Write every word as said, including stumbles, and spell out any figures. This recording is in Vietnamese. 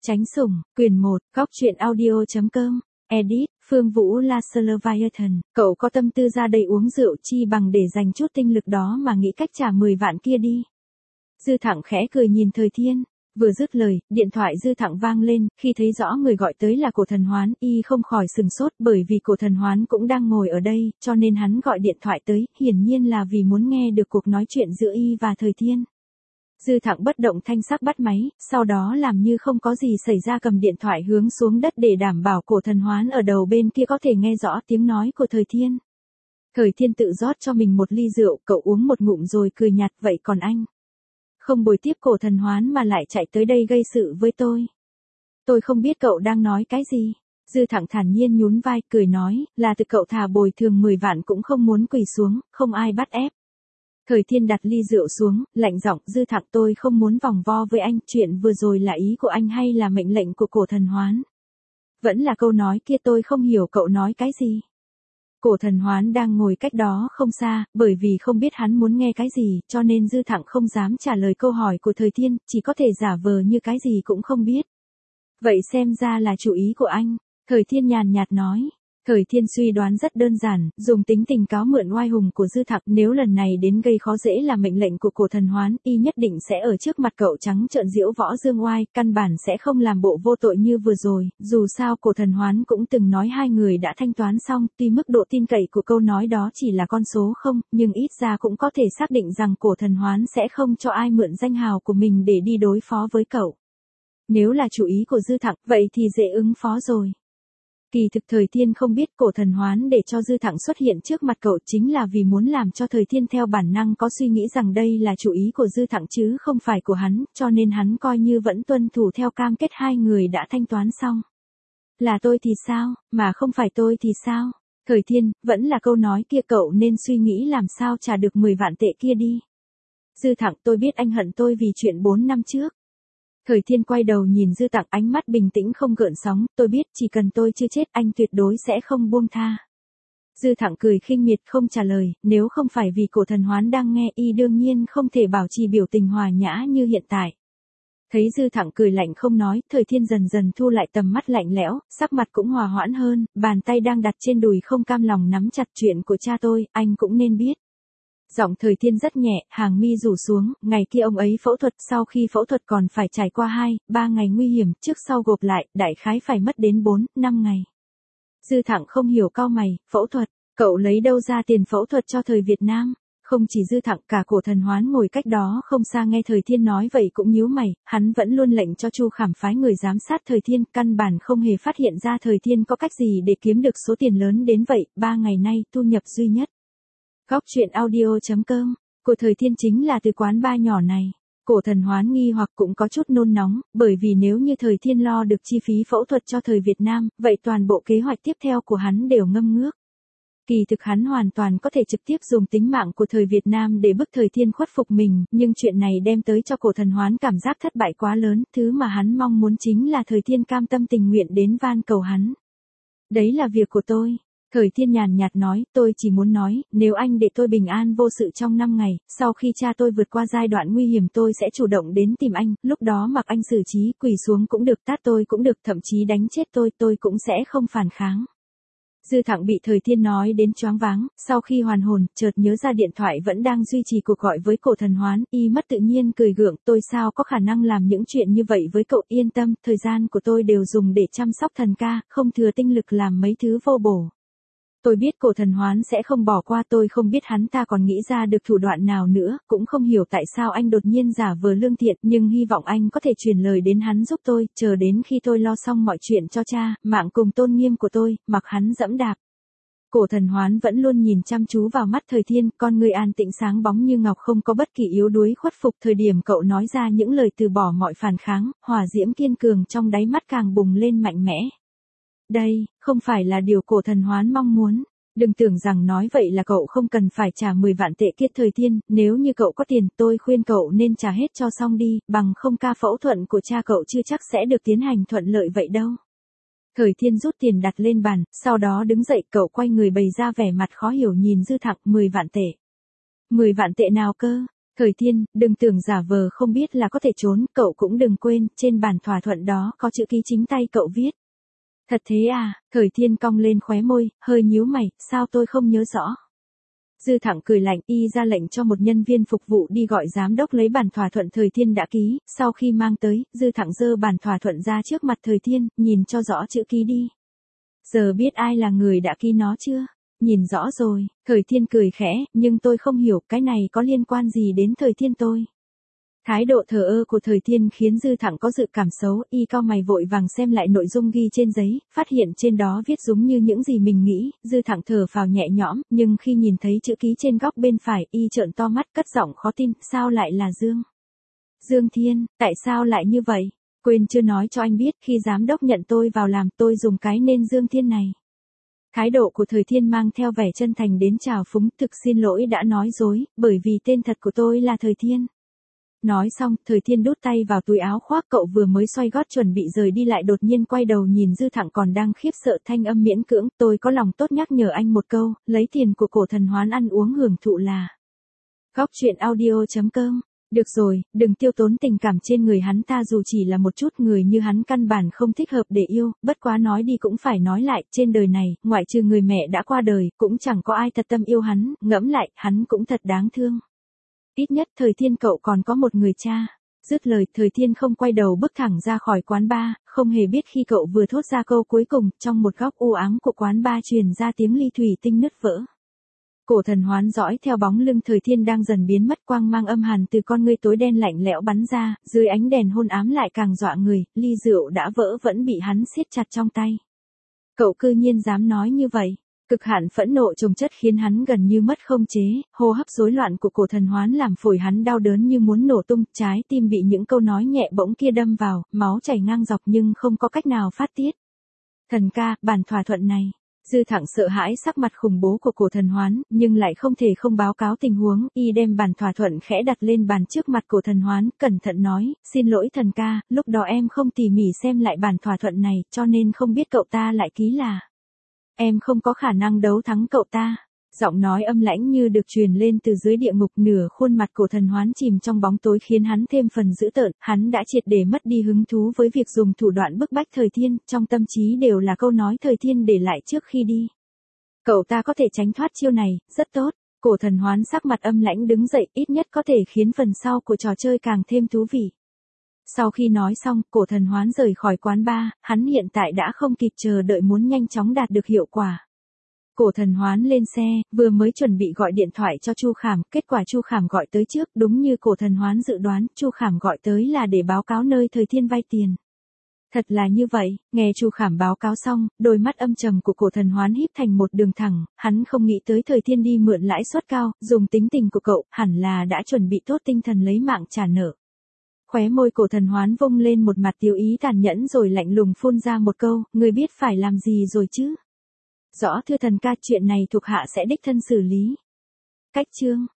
Tránh sủng, quyền một, góc truyện audio.com, edit, Phương Vũ Leviathan, cậu có tâm tư ra đây uống rượu chi bằng để dành chút tinh lực đó mà nghĩ cách trả mười vạn kia đi. Dư Thặng khẽ cười nhìn Thời Thiên, vừa dứt lời, điện thoại Dư Thặng vang lên, khi thấy rõ người gọi tới là Cổ Thần Hoán, y không khỏi sừng sốt bởi vì Cổ Thần Hoán cũng đang ngồi ở đây, cho nên hắn gọi điện thoại tới, hiển nhiên là vì muốn nghe được cuộc nói chuyện giữa y và Thời Thiên. Dư Thặng bất động thanh sắc bắt máy, sau đó làm như không có gì xảy ra cầm điện thoại hướng xuống đất để đảm bảo Cổ Thần Hoán ở đầu bên kia có thể nghe rõ tiếng nói của Thời Thiên. Thời Thiên tự rót cho mình một ly rượu, cậu uống một ngụm rồi cười nhạt, vậy còn anh? Không bồi tiếp Cổ Thần Hoán mà lại chạy tới đây gây sự với tôi. Tôi không biết cậu đang nói cái gì. Dư Thặng thản nhiên nhún vai, cười nói, là từ cậu thà bồi thường mười vạn cũng không muốn quỳ xuống, không ai bắt ép. Thời Thiên đặt ly rượu xuống, lạnh giọng, Dư Thặng, tôi không muốn vòng vo với anh, chuyện vừa rồi là ý của anh hay là mệnh lệnh của Cổ Thần Hoán? Vẫn là câu nói kia, tôi không hiểu cậu nói cái gì. Cổ Thần Hoán đang ngồi cách đó không xa, bởi vì không biết hắn muốn nghe cái gì, cho nên Dư Thặng không dám trả lời câu hỏi của Thời Thiên, chỉ có thể giả vờ như cái gì cũng không biết. Vậy xem ra là chủ ý của anh, Thời Thiên nhàn nhạt nói. Thời Thiên suy đoán rất đơn giản, dùng tính tình cáo mượn oai hùng của Dư Thặng, nếu lần này đến gây khó dễ là mệnh lệnh của Cổ Thần Hoán, y nhất định sẽ ở trước mặt cậu trắng trợn giễu võ dương oai, căn bản sẽ không làm bộ vô tội như vừa rồi, dù sao Cổ Thần Hoán cũng từng nói hai người đã thanh toán xong, tuy mức độ tin cậy của câu nói đó chỉ là con số không, nhưng ít ra cũng có thể xác định rằng Cổ Thần Hoán sẽ không cho ai mượn danh hào của mình để đi đối phó với cậu. Nếu là chủ ý của Dư Thặng, vậy thì dễ ứng phó rồi. Kỳ thực Thời Thiên không biết Cổ Thần Hoán để cho Dư Thặng xuất hiện trước mặt cậu chính là vì muốn làm cho Thời Thiên theo bản năng có suy nghĩ rằng đây là chủ ý của Dư Thặng chứ không phải của hắn, cho nên hắn coi như vẫn tuân thủ theo cam kết hai người đã thanh toán xong. Là tôi thì sao, mà không phải tôi thì sao? Thời Thiên, vẫn là câu nói kia, cậu nên suy nghĩ làm sao trả được mười vạn tệ kia đi. Dư Thặng, tôi biết anh hận tôi vì chuyện bốn năm trước. Thời Thiên quay đầu nhìn Dư Thặng, ánh mắt bình tĩnh không gợn sóng, tôi biết chỉ cần tôi chưa chết anh tuyệt đối sẽ không buông tha. Dư Thặng cười khinh miệt không trả lời, nếu không phải vì Cổ Thần Hoán đang nghe y đương nhiên không thể bảo trì biểu tình hòa nhã như hiện tại. Thấy Dư Thặng cười lạnh không nói, Thời Thiên dần dần thu lại tầm mắt lạnh lẽo, sắc mặt cũng hòa hoãn hơn, bàn tay đang đặt trên đùi không cam lòng nắm chặt, chuyện của cha tôi, anh cũng nên biết. Giọng Thời Thiên rất nhẹ, hàng mi rủ xuống, ngày kia ông ấy phẫu thuật, sau khi phẫu thuật còn phải trải qua hai, ba ngày nguy hiểm, trước sau gộp lại, đại khái phải mất đến bốn, năm ngày. Dư Thặng không hiểu, cau mày, phẫu thuật, cậu lấy đâu ra tiền phẫu thuật cho Thời Việt Nam? Không chỉ Dư Thặng, cả Cổ Thần Hoán ngồi cách đó không xa nghe Thời Thiên nói vậy cũng nhíu mày, hắn vẫn luôn lệnh cho Chu Khảm phái người giám sát Thời Thiên, căn bản không hề phát hiện ra Thời Thiên có cách gì để kiếm được số tiền lớn đến vậy, ba ngày nay, thu nhập duy nhất. Góc truyện audio.com, của Thời Thiên chính là từ quán bar nhỏ này. Cổ Thần Hoán nghi hoặc cũng có chút nôn nóng, bởi vì nếu như Thời Thiên lo được chi phí phẫu thuật cho Thời Việt Nam, vậy toàn bộ kế hoạch tiếp theo của hắn đều ngâm ngước. Kỳ thực hắn hoàn toàn có thể trực tiếp dùng tính mạng của Thời Việt Nam để bức Thời Thiên khuất phục mình, nhưng chuyện này đem tới cho Cổ Thần Hoán cảm giác thất bại quá lớn, thứ mà hắn mong muốn chính là Thời Thiên cam tâm tình nguyện đến van cầu hắn. Đấy là việc của tôi. Thời Thiên nhàn nhạt nói, tôi chỉ muốn nói, nếu anh để tôi bình an vô sự trong năm ngày, sau khi cha tôi vượt qua giai đoạn nguy hiểm tôi sẽ chủ động đến tìm anh, lúc đó mặc anh xử trí, quỳ xuống cũng được, tát tôi cũng được, thậm chí đánh chết tôi, tôi cũng sẽ không phản kháng. Dư Thặng bị Thời Thiên nói đến choáng váng, sau khi hoàn hồn, chợt nhớ ra điện thoại vẫn đang duy trì cuộc gọi với Cổ Thần Hoán, y mất tự nhiên cười gượng, tôi sao có khả năng làm những chuyện như vậy với cậu, yên tâm, thời gian của tôi đều dùng để chăm sóc thần ca, không thừa tinh lực làm mấy thứ vô bổ. Tôi biết Cổ Thần Hoán sẽ không bỏ qua, tôi không biết hắn ta còn nghĩ ra được thủ đoạn nào nữa, cũng không hiểu tại sao anh đột nhiên giả vờ lương thiện, nhưng hy vọng anh có thể truyền lời đến hắn giúp tôi, chờ đến khi tôi lo xong mọi chuyện cho cha, mạng cùng tôn nghiêm của tôi, mặc hắn dẫm đạp. Cổ Thần Hoán vẫn luôn nhìn chăm chú vào mắt Thời Thiên, con người an tĩnh sáng bóng như ngọc, không có bất kỳ yếu đuối khuất phục. Thời điểm cậu nói ra những lời từ bỏ mọi phản kháng, hỏa diễm kiên cường trong đáy mắt càng bùng lên mạnh mẽ. Đây, không phải là điều Cổ Thần Hoán mong muốn. Đừng tưởng rằng nói vậy là cậu không cần phải trả mười vạn tệ kia. Thời Thiên, nếu như cậu có tiền, tôi khuyên cậu nên trả hết cho xong đi, bằng không ca phẫu thuật của cha cậu chưa chắc sẽ được tiến hành thuận lợi vậy đâu. Thời Thiên rút tiền đặt lên bàn, sau đó đứng dậy, cậu quay người bày ra vẻ mặt khó hiểu nhìn Dư Thặng, mười vạn tệ. mười vạn tệ nào cơ? Thời Thiên, đừng tưởng giả vờ không biết là có thể trốn, cậu cũng đừng quên, trên bản thỏa thuận đó có chữ ký chính tay cậu viết. Thật thế à? Thời Thiên cong lên khóe môi, hơi nhíu mày, sao tôi không nhớ rõ. Dư Thẳng cười lạnh, y ra lệnh cho một nhân viên phục vụ đi gọi giám đốc lấy bản thỏa thuận Thời Thiên đã ký, sau khi mang tới, Dư Thẳng giơ bản thỏa thuận ra trước mặt Thời Thiên, nhìn cho rõ chữ ký đi. Giờ biết ai là người đã ký nó chưa? Nhìn rõ rồi, Thời Thiên cười khẽ, nhưng tôi không hiểu cái này có liên quan gì đến Thời Thiên tôi. Thái độ thờ ơ của Thời Thiên khiến Dư Thẳng có dự cảm xấu, y cau mày vội vàng xem lại nội dung ghi trên giấy, phát hiện trên đó viết giống như những gì mình nghĩ, Dư Thẳng thở phào nhẹ nhõm, nhưng khi nhìn thấy chữ ký trên góc bên phải, y trợn to mắt cất giọng khó tin, sao lại là Dương? Dương Thiên, tại sao lại như vậy? Quên chưa nói cho anh biết, khi giám đốc nhận tôi vào làm, tôi dùng cái nên Dương Thiên này. Thái độ của Thời Thiên mang theo vẻ chân thành đến chào phúng, thực xin lỗi đã nói dối, bởi vì tên thật của tôi là Thời Thiên. Nói xong, Thời Thiên đút tay vào túi áo khoác, cậu vừa mới xoay gót chuẩn bị rời đi lại đột nhiên quay đầu nhìn Dư Thẳng còn đang khiếp sợ, thanh âm miễn cưỡng, tôi có lòng tốt nhắc nhở anh một câu, lấy tiền của Cổ Thần Hoán ăn uống hưởng thụ là. Góc truyện audio chấm com. Được rồi, đừng tiêu tốn tình cảm trên người hắn ta, dù chỉ là một chút, người như hắn căn bản không thích hợp để yêu, bất quá nói đi cũng phải nói lại, trên đời này, ngoại trừ người mẹ đã qua đời, cũng chẳng có ai thật tâm yêu hắn, ngẫm lại, hắn cũng thật đáng thương. Ít nhất Thời Thiên cậu còn có một người cha. Dứt lời, Thời Thiên không quay đầu bước thẳng ra khỏi quán bar, không hề biết khi cậu vừa thốt ra câu cuối cùng, trong một góc u ám của quán bar truyền ra tiếng ly thủy tinh nứt vỡ. Cổ Thần Hoán dõi theo bóng lưng Thời Thiên đang dần biến mất, quang mang âm hàn từ con ngươi tối đen lạnh lẽo bắn ra, dưới ánh đèn hôn ám lại càng dọa người, ly rượu đã vỡ vẫn bị hắn siết chặt trong tay. Cậu cư nhiên dám nói như vậy. Cực hạn phẫn nộ chồng chất khiến hắn gần như mất không chế, hô hấp rối loạn của Cổ Thần Hoán làm phổi hắn đau đớn như muốn nổ tung, trái tim bị những câu nói nhẹ bỗng kia đâm vào, máu chảy ngang dọc nhưng không có cách nào phát tiết. Thần ca, bản thỏa thuận này. Dư Thẳng sợ hãi sắc mặt khủng bố của Cổ Thần Hoán, nhưng lại không thể không báo cáo tình huống, y đem bản thỏa thuận khẽ đặt lên bàn trước mặt Cổ Thần Hoán, cẩn thận nói, xin lỗi thần ca, lúc đó em không tỉ mỉ xem lại bản thỏa thuận này, cho nên không biết cậu ta lại ký là. Em không có khả năng đấu thắng cậu ta. Giọng nói âm lãnh như được truyền lên từ dưới địa ngục, nửa khuôn mặt Cổ Thần Hoán chìm trong bóng tối khiến hắn thêm phần dữ tợn, hắn đã triệt để mất đi hứng thú với việc dùng thủ đoạn bức bách Thời Thiên, trong tâm trí đều là câu nói Thời Thiên để lại trước khi đi. Cậu ta có thể tránh thoát chiêu này, rất tốt. Cổ Thần Hoán sắc mặt âm lãnh đứng dậy, ít nhất có thể khiến phần sau của trò chơi càng thêm thú vị. Sau khi nói xong, Cổ Thần Hoán rời khỏi quán bar, hắn hiện tại đã không kịp chờ đợi muốn nhanh chóng đạt được hiệu quả. Cổ Thần Hoán lên xe, vừa mới chuẩn bị gọi điện thoại cho Chu Khảm, kết quả Chu Khảm gọi tới trước, đúng như Cổ Thần Hoán dự đoán, Chu Khảm gọi tới là để báo cáo nơi Thời Thiên vay tiền. Thật là như vậy, nghe Chu Khảm báo cáo xong, đôi mắt âm trầm của Cổ Thần Hoán híp thành một đường thẳng, hắn không nghĩ tới Thời Thiên đi mượn lãi suất cao, dùng tính tình của cậu, hẳn là đã chuẩn bị tốt tinh thần lấy mạng trả nợ. Khóe môi Cổ Thần Hoán vung lên một mặt tiêu ý tàn nhẫn rồi lạnh lùng phun ra một câu, ngươi biết phải làm gì rồi chứ? Rõ thưa thần ca, chuyện này thuộc hạ sẽ đích thân xử lý. Cách chương